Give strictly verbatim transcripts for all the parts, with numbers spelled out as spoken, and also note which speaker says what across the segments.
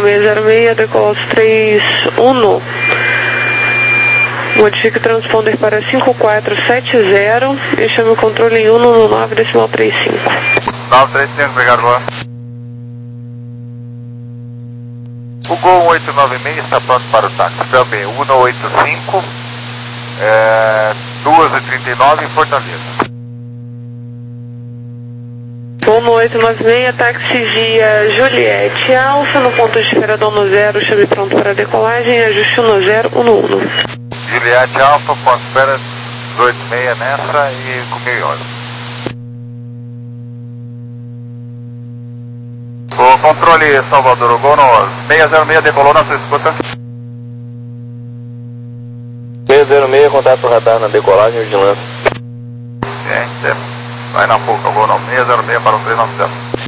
Speaker 1: seis zero seis, decola três um. Modifique o transponder para cinco quatro sete zero e chame o controle em um no nove decimal trinta e cinco.
Speaker 2: nove três cinco, obrigado, boa. O Gol oito nove seis está pronto para o táxi. Também um oito cinco, é, duas e trinta e nove em Fortaleza.
Speaker 1: um oito nove seis, táxi via Juliette Alfa, no ponto de espera do no zero, chame pronto para decolagem, ajuste um no zero, um no um.
Speaker 2: Juliette Alfa, ponto de espera dezoito seis nessa e com mil horas. O controle Salvador, o Gol no seis zero seis decolou na sua escuta.
Speaker 3: seis zero seis, contato radar na decolagem e vigilância.
Speaker 2: Gente, vai na pouca, Gol no seis zero seis para o três nove zero.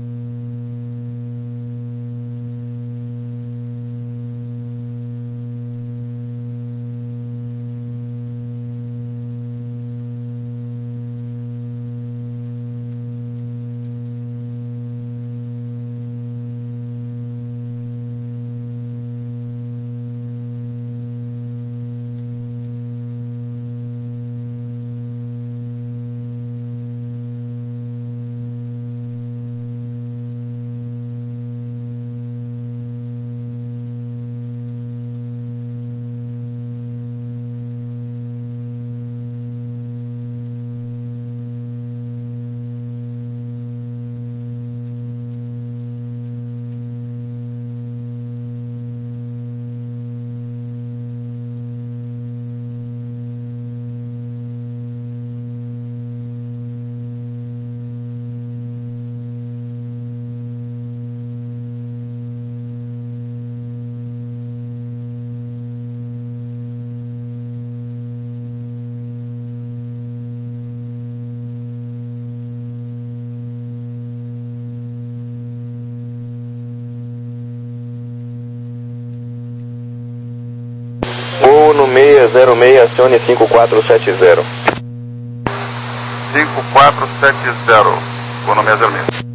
Speaker 3: Gol no seis zero seis, acione cinco quatro sete zero.
Speaker 2: cinco quatro sete zero, Gol no seis zero seis.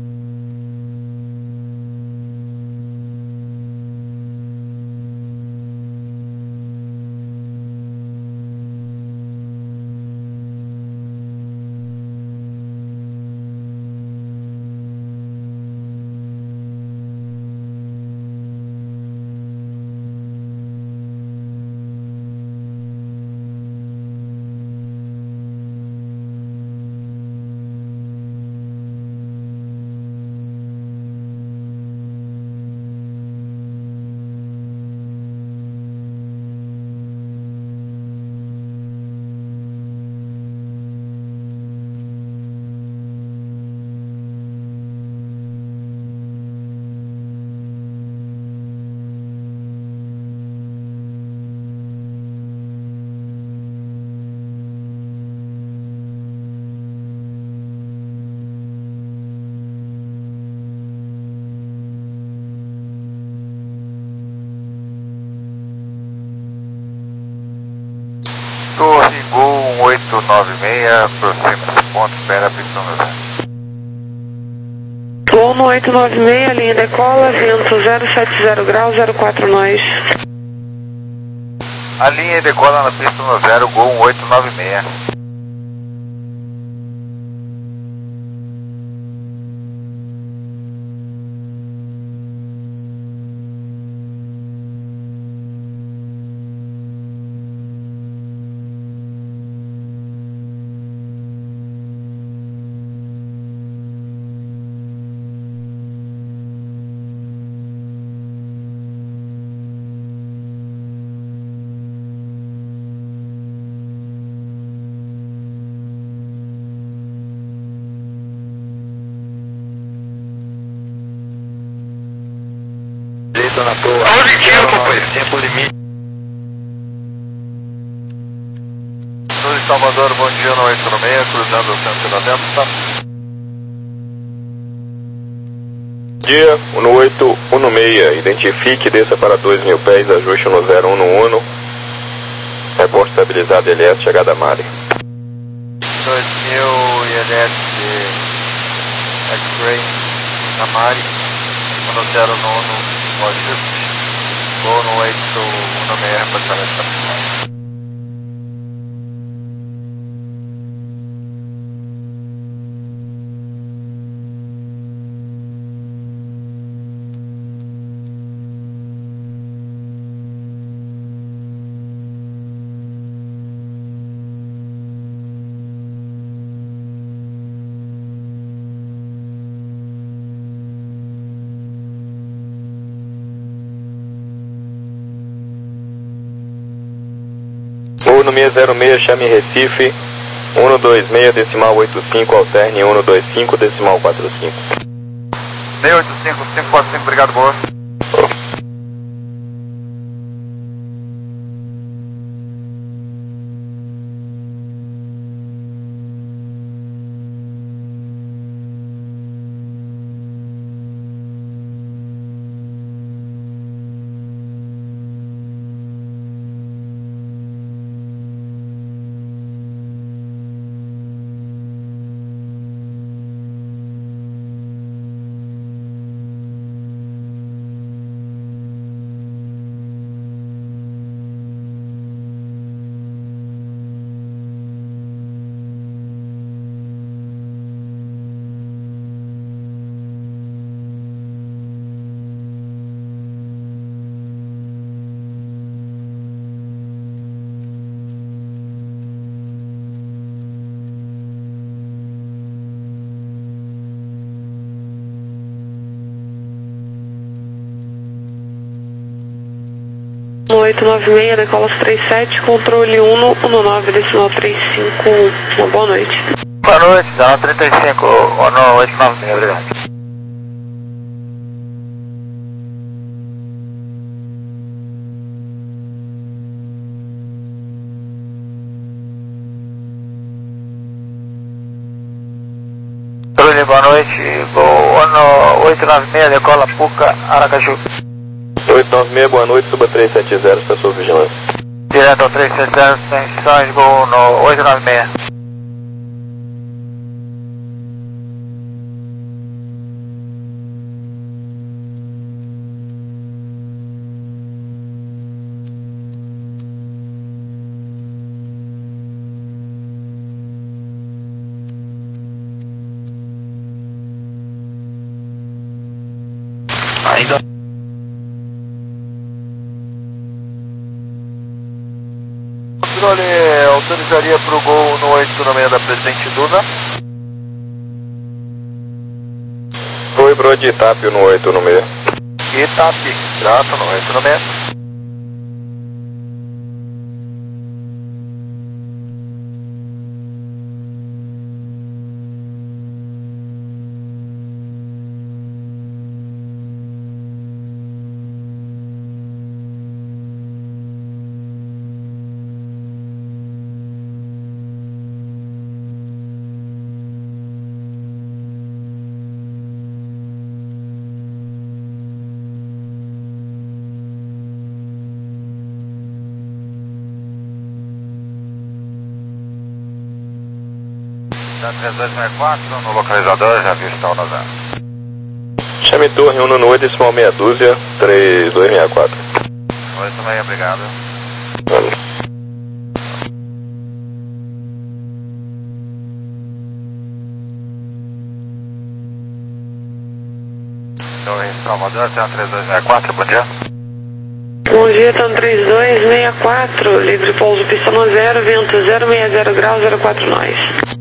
Speaker 2: Torre Gol oito nove seis, aproxima-se ponto, espera a pista no zero.
Speaker 1: Gol no oito nove seis, linha decola, vento zero sete zero graus, zero quatro nós.
Speaker 2: A linha decola na pista no zero, Gol oito nove seis.
Speaker 3: Na proa.
Speaker 2: Aonde que é, companheiro?
Speaker 3: Tempo limite.
Speaker 2: Sul de Salvador, bom dia, no oito seis, cruzando o cento e noventa.
Speaker 3: Dia, no oito um seis, identifique, desça para dois mil pés, ajuste no zero um um. Reporte estabilizado L S, chegada a Mari.
Speaker 2: dois mil I L S X-Ray na Mari, no zero um um, pode ir. Gol no oito um seis, reportamento da pista.
Speaker 3: Voo no seis zero seis, chame Recife, um dois seis, decimal oito cinco, alterne um dois cinco, decimal quatro cinco.
Speaker 2: seis oito cinco, cinco quatro cinco, obrigado, boa.
Speaker 1: oito nove seis, decola três sete, controle um um nove, decimal três cinco, uma boa noite.
Speaker 2: Boa noite, dá trinta e cinco, ONO oito nove seis, obrigado. Controle, boa noite, Gol ONO oito nove seis, decola Puca, Aracaju.
Speaker 3: oito nove seis, boa noite, suba três sete zero, está sob vigilância.
Speaker 2: Direto ao três sete zero, extensões, Gol no oito nove seis. Ainda. Controle, autorizaria para o Gol no oito nove seis da Presidente Duda.
Speaker 3: Foi pro de Itápio no oito nove seis.
Speaker 2: Itapi, trato no oito nove seis. três dois seis quatro, no localizador, já viu está o noventa.
Speaker 3: Chame torre um no oito, decimal meia dúzia, três dois seis quatro.
Speaker 2: oito seis, obrigado.
Speaker 3: Vamos.
Speaker 2: Torre Salvador, tem um três dois seis quatro, bom dia.
Speaker 1: Bom dia, Tan três dois seis quatro, livre pouso, pista no zero, vento zero seis zero graus, zero quatro nós.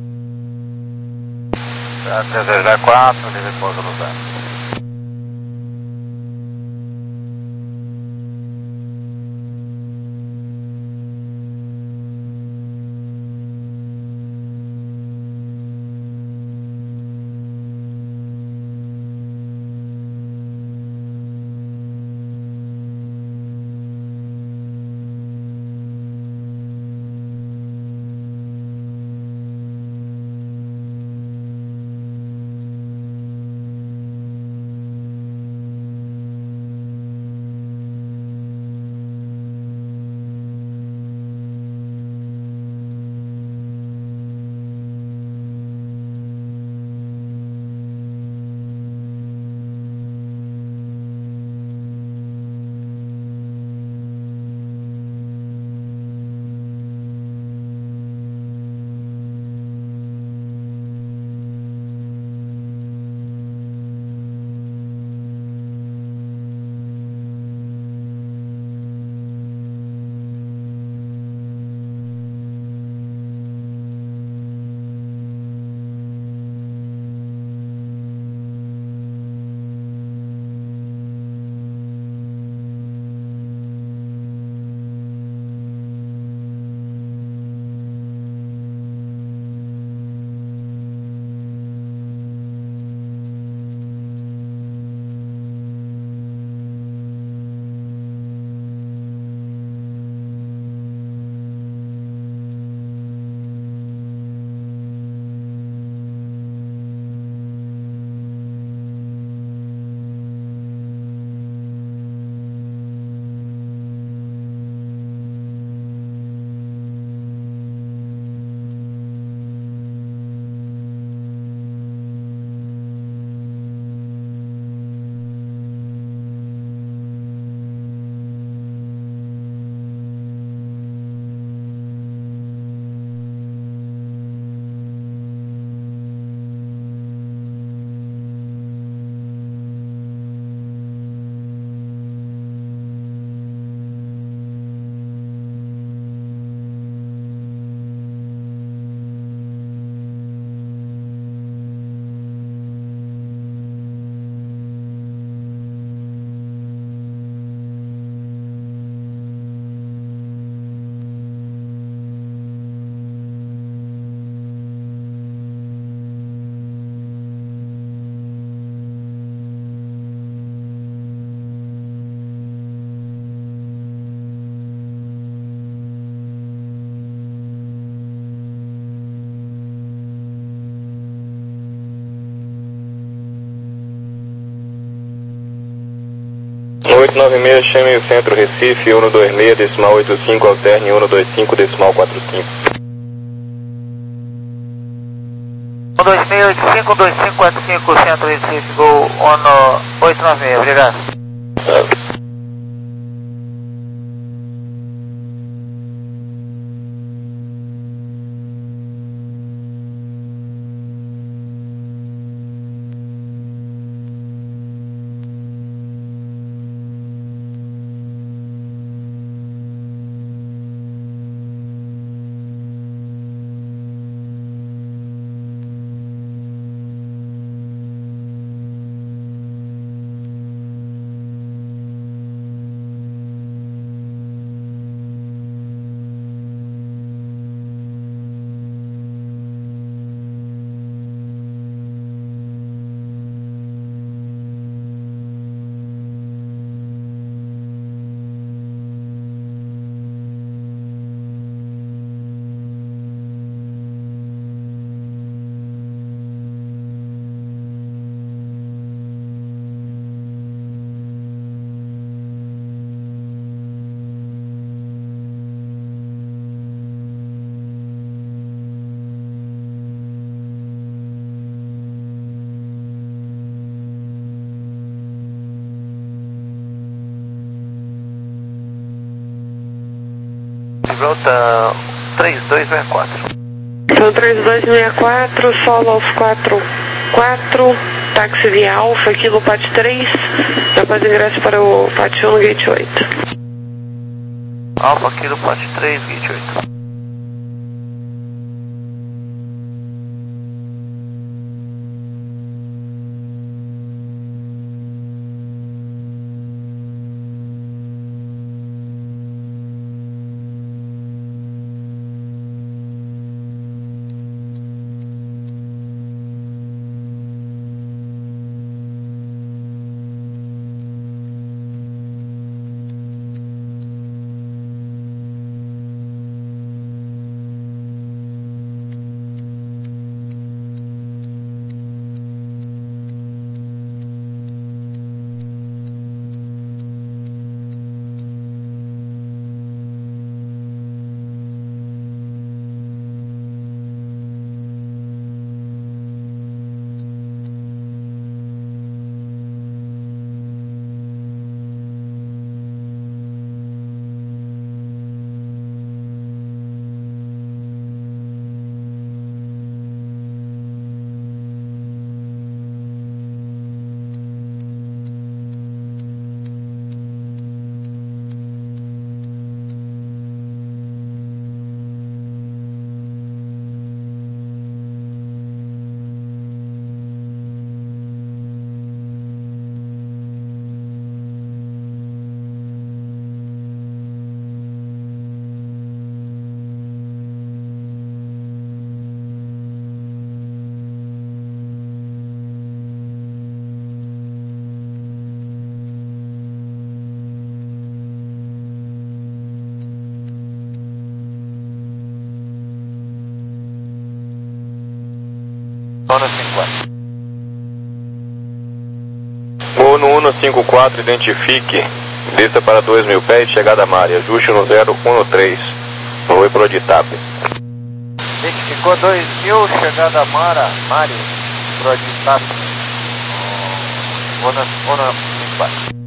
Speaker 2: três dois seis quatro, livre pouso no zero.
Speaker 3: oito nove seis, chame o centro Recife, um dois seis, decimal oito cinco, alterne um dois cinco, decimal quatro cinco.
Speaker 4: um dois seis, oito cinco, um dois cinco, quatro cinco, centro Recife, Gol um oito nove seis, obrigado.
Speaker 3: É.
Speaker 4: Volta três dois seis quatro.
Speaker 1: Então três dois seis quatro, solo Alfa quatro quatro, táxi via Alfa, Kilo Pat três, após ingresso para o Pat um no Gate oito.
Speaker 4: Alfa Kilo Pat três, Gate oito.
Speaker 3: Voo no um cinco quatro, identifique, desça para dois mil pés, chegada a Mari, ajuste no zero um três, voo para o Oditap.
Speaker 4: Identificou dois mil, chegada a Mara, Mari, pro Oditap. Vou no cinco quatro.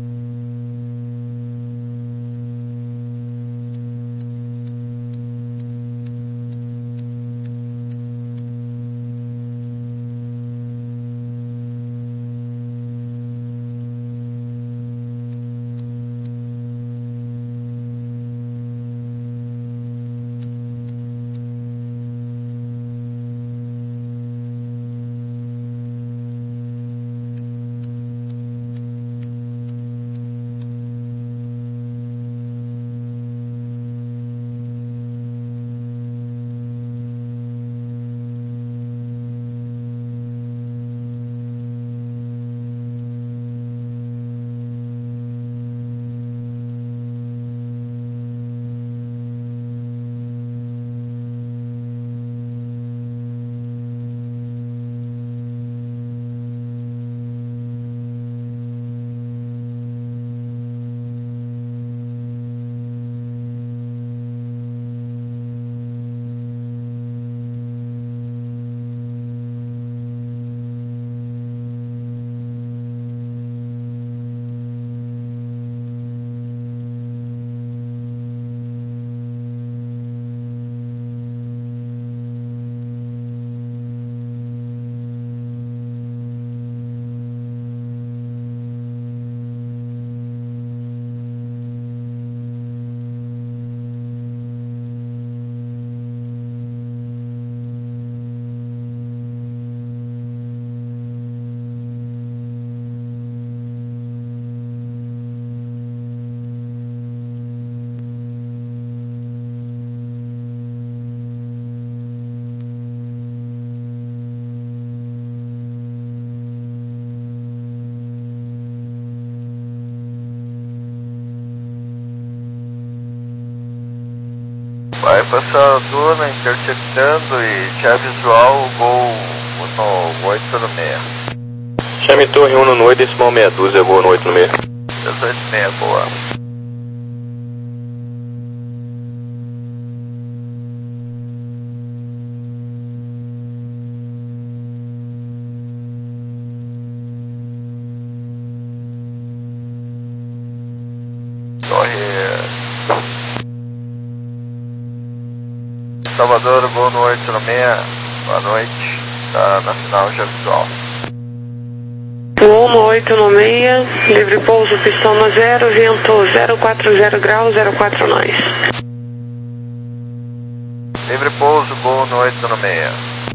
Speaker 2: Vai passar a duna interceptando e já visual, gol no oito no meia.
Speaker 3: Chame torre um no oito, decimal meia dúzia, gol no oito no meia.
Speaker 2: dezoito e meia, boa. Salvador, gol no oito no meia, boa noite, tá na final já visual.
Speaker 1: Gol no oito no meia, livre pouso, pistão no zero, vento zero quatro zero graus, zero quatro nós.
Speaker 2: Livre pouso, gol no oito no meia.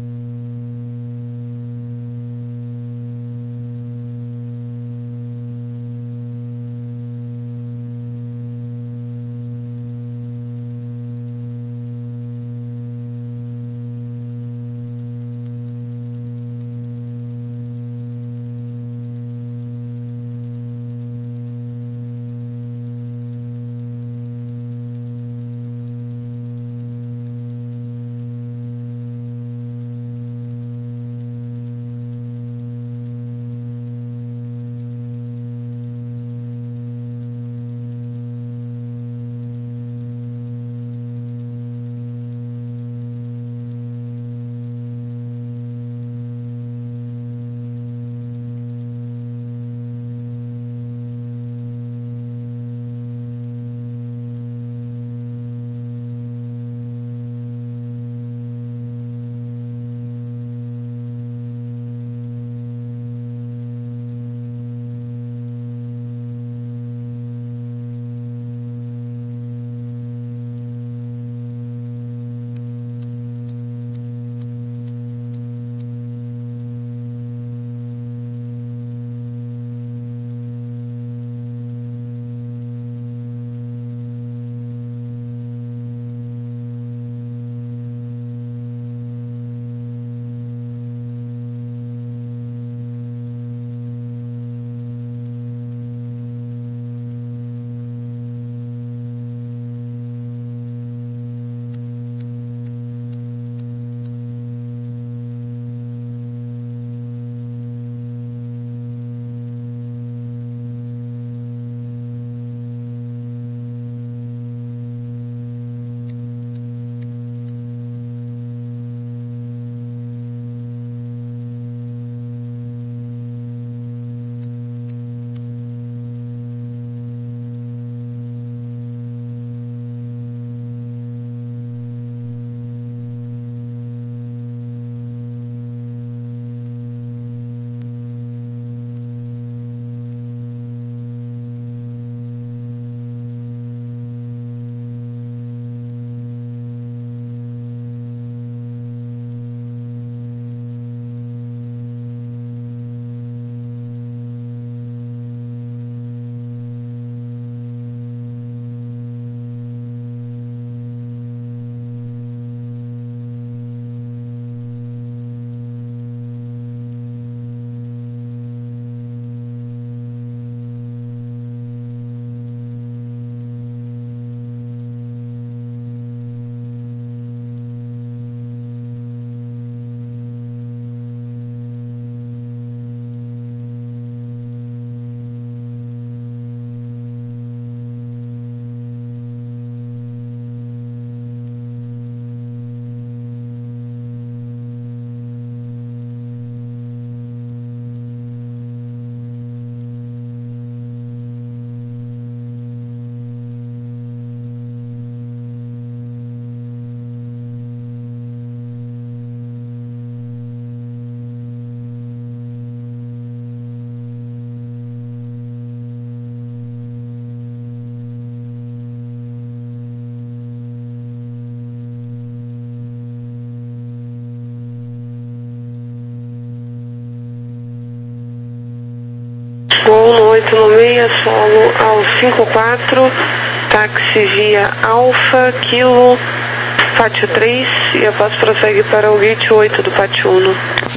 Speaker 1: Gol no oito no meia, solo ao cinco quatro, táxi via Alfa, Kilo, Pátio três e após prossegue para o gate oito do Pátio um.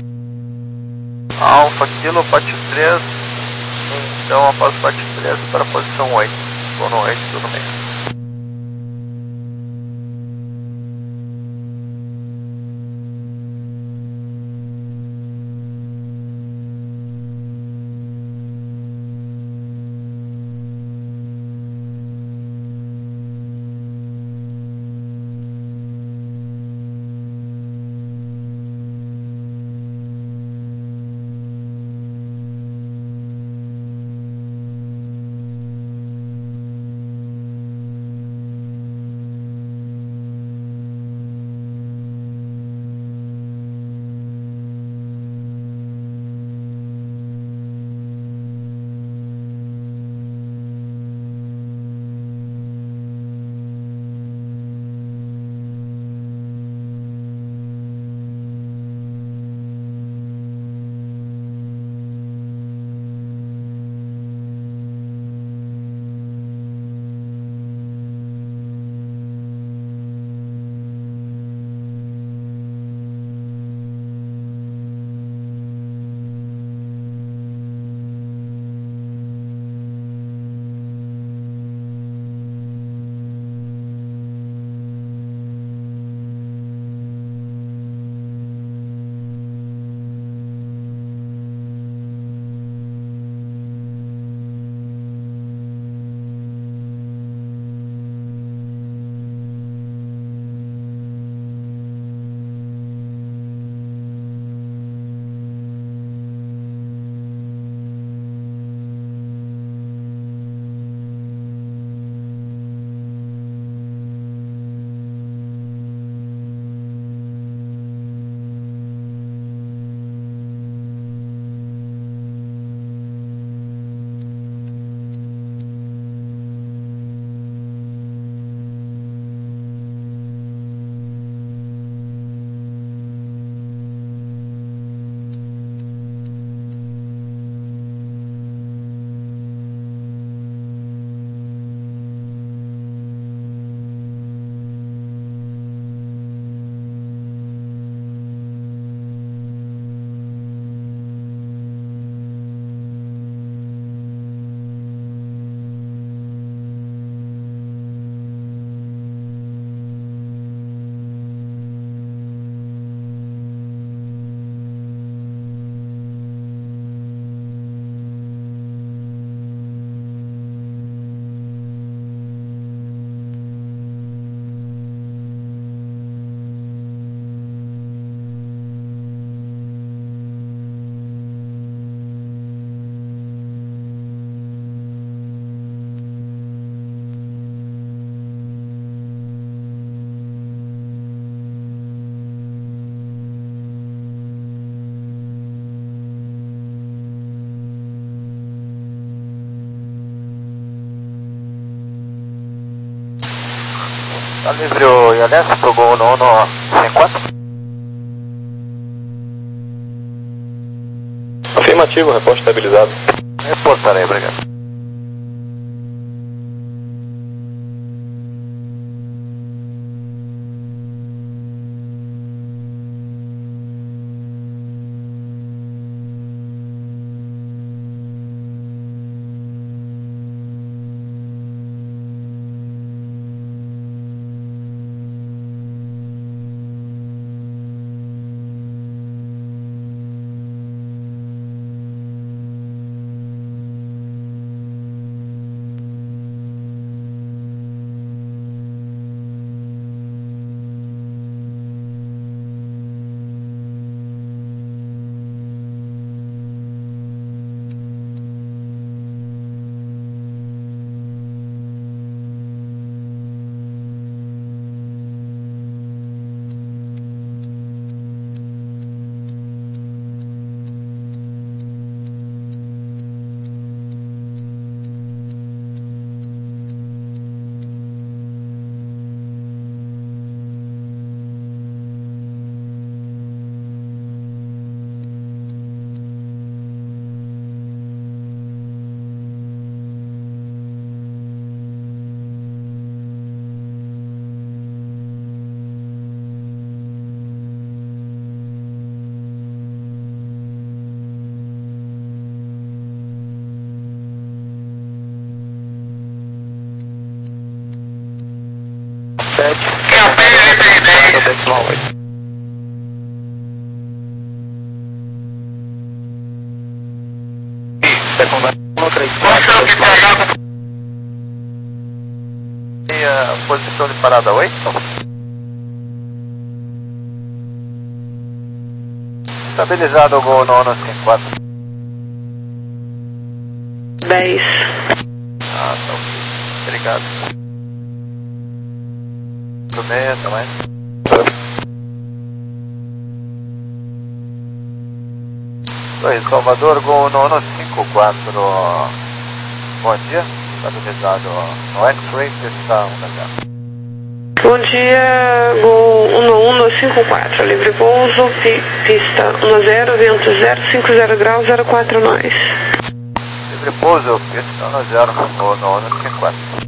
Speaker 2: Alfa, Kilo, Pátio três, então após o Pátio três para a posição oito, gol no oito no meio.
Speaker 4: Tá livre o I L S pro Gol um um cinco quatro.
Speaker 3: Afirmativo, reporte estabilizado.
Speaker 4: Reportarei, obrigado.
Speaker 2: E a posição de parada oito?
Speaker 4: Estabilizado o Gol um um cinco quatro.
Speaker 1: dez.
Speaker 2: Ah, tá ok. Obrigado. Tudo bem, também.
Speaker 4: Oi, Salvador, Gol um um cinco quatro. Bom dia, estabilizado no X-Ray, pista um H.
Speaker 1: Bom dia, Gol um um cinco quatro, livre pouso, pi, pista um zero, vento zero cinco zero graus, zero quatro nós.
Speaker 4: Livre pouso, pista um zero, Gol um um cinco quatro.